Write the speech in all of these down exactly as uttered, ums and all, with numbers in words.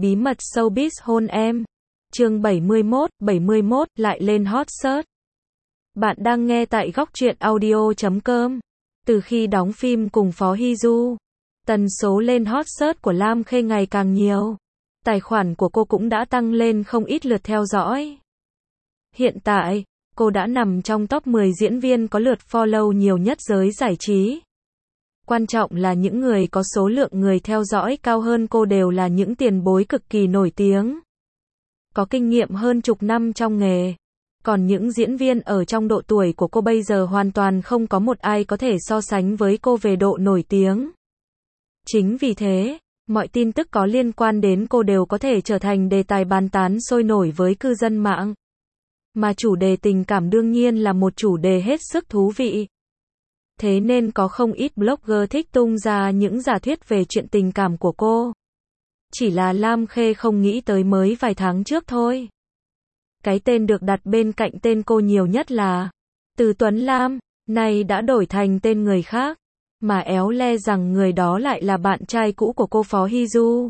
Bí mật showbiz hôn em. Chương bảy mươi mốt, bảy mươi mốt, lại lên hot search. Bạn đang nghe tại góc truyện audio chấm com. Từ khi đóng phim cùng Phó Hy Du, tần số lên hot search của Lam Khê ngày càng nhiều. Tài khoản của cô cũng đã tăng lên không ít lượt theo dõi. Hiện tại, cô đã nằm trong top mười diễn viên có lượt follow nhiều nhất giới giải trí. Quan trọng là những người có số lượng người theo dõi cao hơn cô đều là những tiền bối cực kỳ nổi tiếng, có kinh nghiệm hơn chục năm trong nghề. Còn những diễn viên ở trong độ tuổi của cô bây giờ hoàn toàn không có một ai có thể so sánh với cô về độ nổi tiếng. Chính vì thế, mọi tin tức có liên quan đến cô đều có thể trở thành đề tài bàn tán sôi nổi với cư dân mạng. Mà chủ đề tình cảm đương nhiên là một chủ đề hết sức thú vị. Thế nên có không ít blogger thích tung ra những giả thuyết về chuyện tình cảm của cô. Chỉ là Lam Khê không nghĩ tới mới vài tháng trước thôi. Cái tên được đặt bên cạnh tên cô nhiều nhất là Từ Tuấn Lam, nay đã đổi thành tên người khác. Mà éo le rằng người đó lại là bạn trai cũ của cô Phó Hy Du.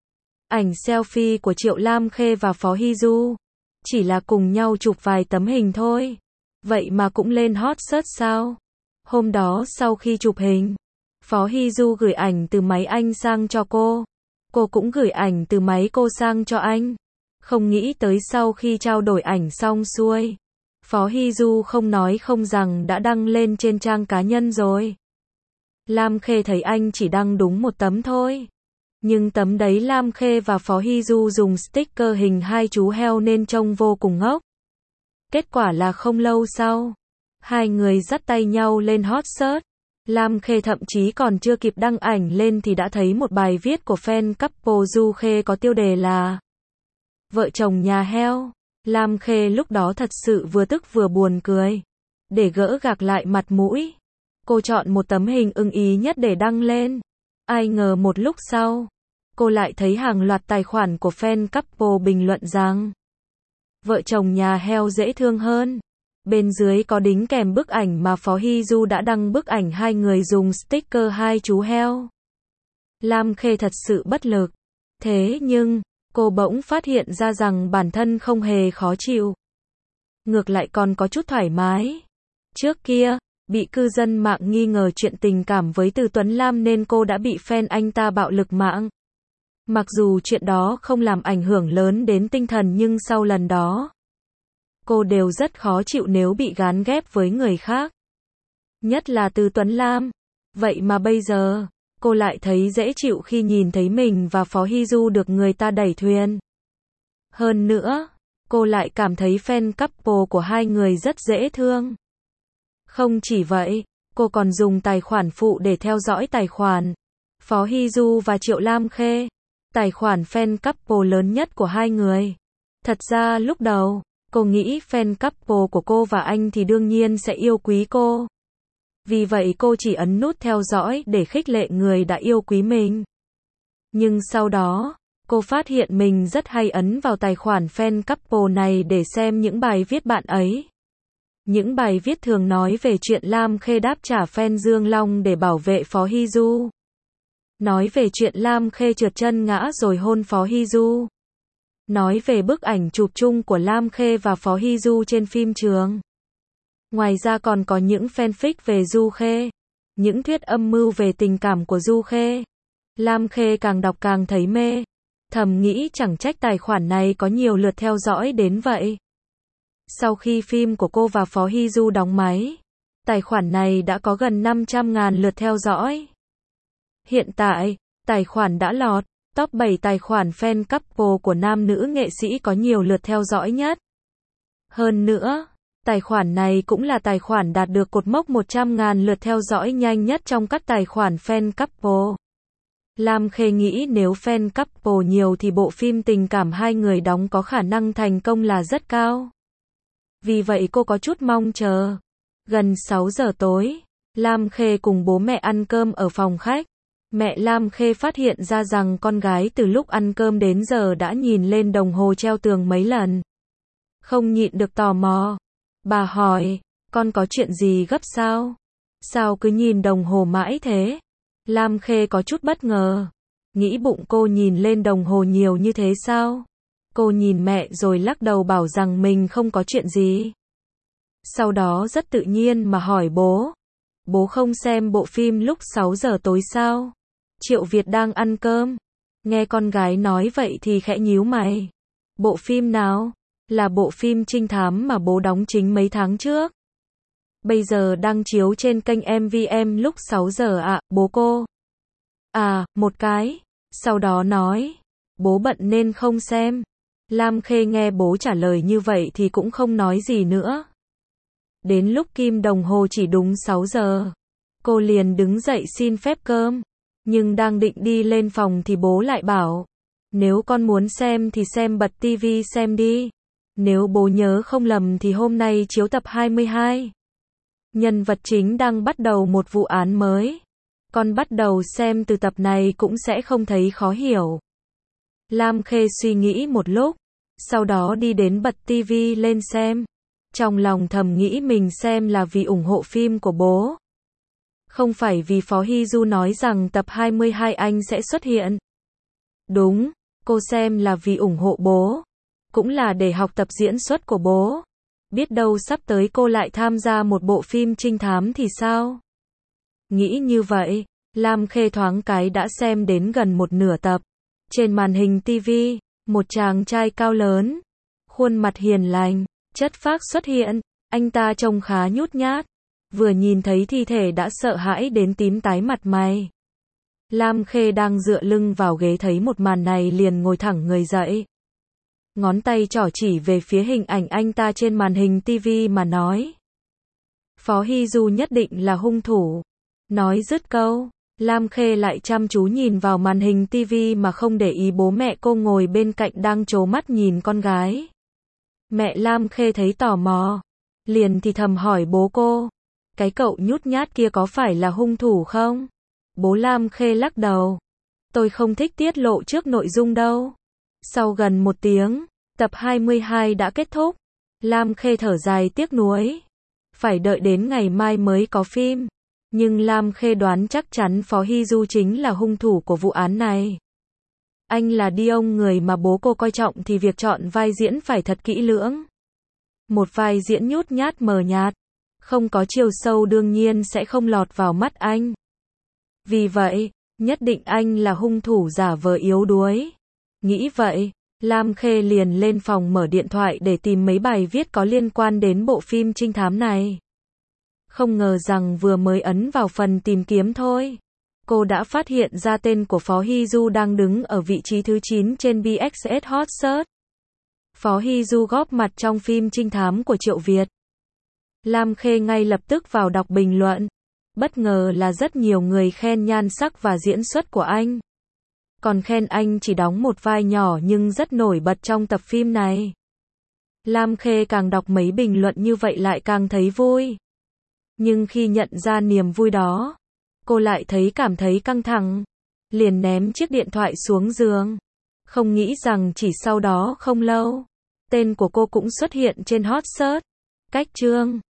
Ảnh selfie của Triệu Lam Khê và Phó Hy Du chỉ là cùng nhau chụp vài tấm hình thôi, vậy mà cũng lên hot search sao? Hôm đó sau khi chụp hình, Phó Hy Du gửi ảnh từ máy anh sang cho cô. Cô cũng gửi ảnh từ máy cô sang cho anh. Không nghĩ tới sau khi trao đổi ảnh xong xuôi, Phó Hy Du không nói không rằng đã đăng lên trên trang cá nhân rồi. Lam Khê thấy anh chỉ đăng đúng một tấm thôi. Nhưng tấm đấy Lam Khê và Phó Hy Du dùng sticker hình hai chú heo nên trông vô cùng ngốc. Kết quả là không lâu sau, hai người dắt tay nhau lên hot search. Lam Khê thậm chí còn chưa kịp đăng ảnh lên thì đã thấy một bài viết của fan couple Du Khê có tiêu đề là Vợ chồng nhà heo. Lam Khê lúc đó thật sự vừa tức vừa buồn cười. Để gỡ gạc lại mặt mũi, cô chọn một tấm hình ưng ý nhất để đăng lên. Ai ngờ một lúc sau, cô lại thấy hàng loạt tài khoản của fan couple bình luận rằng vợ chồng nhà heo dễ thương hơn. Bên dưới có đính kèm bức ảnh mà Phó Hy Du đã đăng, bức ảnh hai người dùng sticker hai chú heo. Lam Khê thật sự bất lực. Thế nhưng, cô bỗng phát hiện ra rằng bản thân không hề khó chịu. Ngược lại còn có chút thoải mái. Trước kia, bị cư dân mạng nghi ngờ chuyện tình cảm với Từ Tuấn Lam nên cô đã bị fan anh ta bạo lực mạng. Mặc dù chuyện đó không làm ảnh hưởng lớn đến tinh thần nhưng sau lần đó, cô đều rất khó chịu nếu bị gán ghép với người khác. Nhất là Từ Tuấn Lam. Vậy mà bây giờ, cô lại thấy dễ chịu khi nhìn thấy mình và Phó Hy Du được người ta đẩy thuyền. Hơn nữa, cô lại cảm thấy fan couple của hai người rất dễ thương. Không chỉ vậy, cô còn dùng tài khoản phụ để theo dõi tài khoản Phó Hy Du và Triệu Lam Khê, tài khoản fan couple lớn nhất của hai người. Thật ra lúc đầu, cô nghĩ fan couple của cô và anh thì đương nhiên sẽ yêu quý cô. Vì vậy cô chỉ ấn nút theo dõi để khích lệ người đã yêu quý mình. Nhưng sau đó, cô phát hiện mình rất hay ấn vào tài khoản fan couple này để xem những bài viết bạn ấy. Những bài viết thường nói về chuyện Lam Khê đáp trả fan Dương Long để bảo vệ Phó Hy Du. Nói về chuyện Lam Khê trượt chân ngã rồi hôn Phó Hy Du. Nói về bức ảnh chụp chung của Lam Khê và Phó Hy Du trên phim trường. Ngoài ra còn có những fanfic về Du Khê, những thuyết âm mưu về tình cảm của Du Khê. Lam Khê càng đọc càng thấy mê, thầm nghĩ chẳng trách tài khoản này có nhiều lượt theo dõi đến vậy. Sau khi phim của cô và Phó Hy Du đóng máy, tài khoản này đã có gần năm trăm ngàn lượt theo dõi. Hiện tại, tài khoản đã lọt top bảy tài khoản fan couple của nam nữ nghệ sĩ có nhiều lượt theo dõi nhất. Hơn nữa, tài khoản này cũng là tài khoản đạt được cột mốc một trăm ngàn lượt theo dõi nhanh nhất trong các tài khoản fan couple. Lam Khê nghĩ nếu fan couple nhiều thì bộ phim tình cảm hai người đóng có khả năng thành công là rất cao. Vì vậy cô có chút mong chờ. Gần sáu giờ tối, Lam Khê cùng bố mẹ ăn cơm ở phòng khách. Mẹ Lam Khê phát hiện ra rằng con gái từ lúc ăn cơm đến giờ đã nhìn lên đồng hồ treo tường mấy lần. Không nhịn được tò mò. Bà hỏi, con có chuyện gì gấp sao? Sao cứ nhìn đồng hồ mãi thế? Lam Khê có chút bất ngờ. Nghĩ bụng cô nhìn lên đồng hồ nhiều như thế sao? Cô nhìn mẹ rồi lắc đầu bảo rằng mình không có chuyện gì. Sau đó rất tự nhiên mà hỏi bố. Bố không xem bộ phim lúc sáu giờ tối sao? Triệu Việt đang ăn cơm. Nghe con gái nói vậy thì khẽ nhíu mày. Bộ phim nào? Là bộ phim trinh thám mà bố đóng chính mấy tháng trước. Bây giờ đang chiếu trên kênh em vê em lúc sáu giờ ạ, à, bố cô. À, một cái. Sau đó nói. Bố bận nên không xem. Lam Khê nghe bố trả lời như vậy thì cũng không nói gì nữa. Đến lúc kim đồng hồ chỉ đúng sáu giờ. Cô liền đứng dậy xin phép cơm. Nhưng đang định đi lên phòng thì bố lại bảo. Nếu con muốn xem thì xem bật tivi xem đi. Nếu bố nhớ không lầm thì hôm nay chiếu tập hai mươi hai. Nhân vật chính đang bắt đầu một vụ án mới. Con bắt đầu xem từ tập này cũng sẽ không thấy khó hiểu. Lam Khê suy nghĩ một lúc. Sau đó đi đến bật tivi lên xem. Trong lòng thầm nghĩ mình xem là vì ủng hộ phim của bố. Không phải vì Phó Hy Du nói rằng tập hai mươi hai anh sẽ xuất hiện. Đúng, cô xem là vì ủng hộ bố. Cũng là để học tập diễn xuất của bố. Biết đâu sắp tới cô lại tham gia một bộ phim trinh thám thì sao? Nghĩ như vậy, Lam Khê thoáng cái đã xem đến gần một nửa tập. Trên màn hình tivi, một chàng trai cao lớn, khuôn mặt hiền lành, chất phác xuất hiện. Anh ta trông khá nhút nhát. Vừa nhìn thấy thi thể đã sợ hãi đến tím tái mặt mày. Lam Khê đang dựa lưng vào ghế thấy một màn này liền ngồi thẳng người dậy. Ngón tay trỏ chỉ về phía hình ảnh anh ta trên màn hình tivi mà nói. Phó Hy Du nhất định là hung thủ. Nói dứt câu, Lam Khê lại chăm chú nhìn vào màn hình tivi mà không để ý bố mẹ cô ngồi bên cạnh đang trố mắt nhìn con gái. Mẹ Lam Khê thấy tò mò, liền thì thầm hỏi bố cô. Cái cậu nhút nhát kia có phải là hung thủ không? Bố Lam Khê lắc đầu. Tôi không thích tiết lộ trước nội dung đâu. Sau gần một tiếng, tập hai mươi hai đã kết thúc. Lam Khê thở dài tiếc nuối. Phải đợi đến ngày mai mới có phim. Nhưng Lam Khê đoán chắc chắn Phó Hy Du chính là hung thủ của vụ án này. Anh là Dion, người mà bố cô coi trọng thì việc chọn vai diễn phải thật kỹ lưỡng. Một vai diễn nhút nhát mờ nhạt, không có chiều sâu đương nhiên sẽ không lọt vào mắt anh. Vì vậy, nhất định anh là hung thủ giả vờ yếu đuối. Nghĩ vậy, Lam Khê liền lên phòng mở điện thoại để tìm mấy bài viết có liên quan đến bộ phim trinh thám này. Không ngờ rằng vừa mới ấn vào phần tìm kiếm thôi, cô đã phát hiện ra tên của Phó Hy Du đang đứng ở vị trí thứ chín trên bê ích ét Hot Search. Phó Hy Du góp mặt trong phim trinh thám của Triệu Việt. Lam Khê ngay lập tức vào đọc bình luận. Bất ngờ là rất nhiều người khen nhan sắc và diễn xuất của anh. Còn khen anh chỉ đóng một vai nhỏ nhưng rất nổi bật trong tập phim này. Lam Khê càng đọc mấy bình luận như vậy lại càng thấy vui. Nhưng khi nhận ra niềm vui đó, cô lại thấy cảm thấy căng thẳng. Liền ném chiếc điện thoại xuống giường. Không nghĩ rằng chỉ sau đó không lâu, tên của cô cũng xuất hiện trên Hot Search. Cách chương